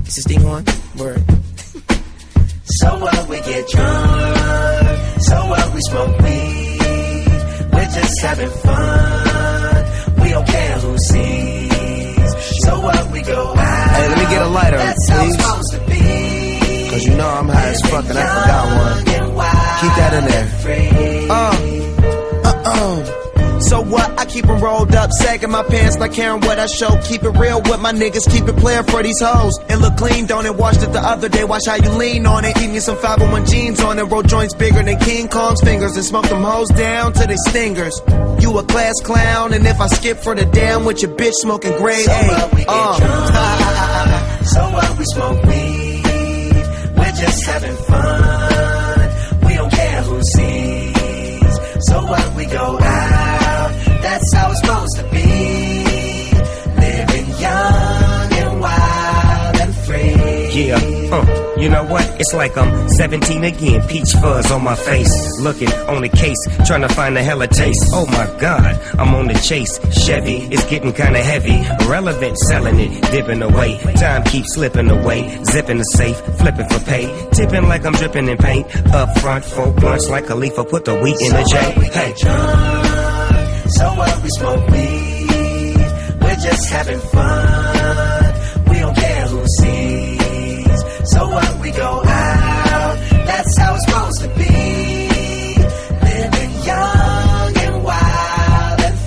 Is this thing on? Word. So what, we get drunk. So what, we smoke weed. We're just having fun. We don't care who sees. So what, we go out. Hey, let me get a lighter, That's how it's please. supposed to be. Cause you know I'm high as fuck and I forgot one. Keep that in there. So what? I keep them rolled up, sagging my pants, not caring what I show. Keep it real with my niggas, keep it playing for these hoes. It look clean, don't it? Washed it the other day, watch how you lean on it. Keep me some 501 jeans on it, roll joints bigger than King Kong's fingers, and smoke them hoes down to they stingers. You a class clown, and if I skip for the damn with your bitch smoking grade So A. what, we get drunk. So what, we smoke weed. We're just having fun. We don't care who sees. So what, we go out. That's how it's supposed to be. Living young and wild and free. Yeah, you know what? It's like I'm 17 again, peach fuzz on my face. Looking on the case, trying to find a hella taste. Oh my God, I'm on the chase. Chevy is getting kinda heavy. Relevant, selling it, dipping away. Time keeps slipping away. Zipping the safe, flipping for pay. Tipping like I'm dripping in paint. Up front, 4 blunts like Khalifa, put the wheat in the J. Hey. So what, we smoke weed. We're just having fun. We don't care who sees. So what, we go out. That's how it's supposed to be. Living young and wild and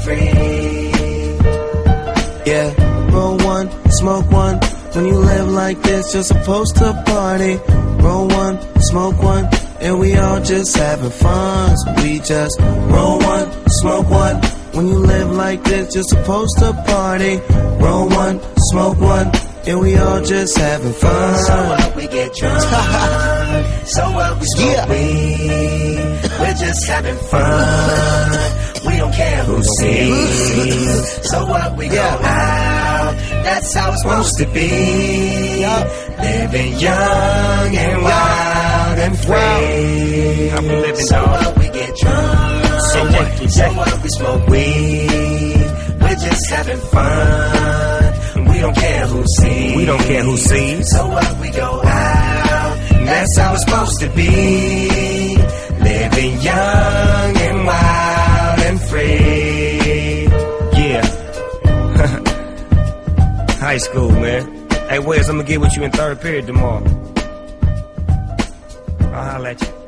free. Yeah, roll one, smoke one. When you live like this, you're supposed to party. Roll one, smoke one, and we all just having fun. So we just roll one, smoke one. When you live like this, you're supposed to party. Roll one, smoke one, and we all just having fun. So what, we get drunk. So what, we smoke weed. We're just having fun. We don't care who sees. So what, we go out. That's how it's supposed to be. Living young and wild and free. I'm living, so dog. what, we get drunk. So what, we smoke weed. We're just having fun. We don't care who sees. We don't care who sees. So what, we go out. That's how it's supposed to be. Living young and wild and free. Yeah. High school, man. Hey, Wes, I'm gonna get with you in third period tomorrow. I'll holler at you.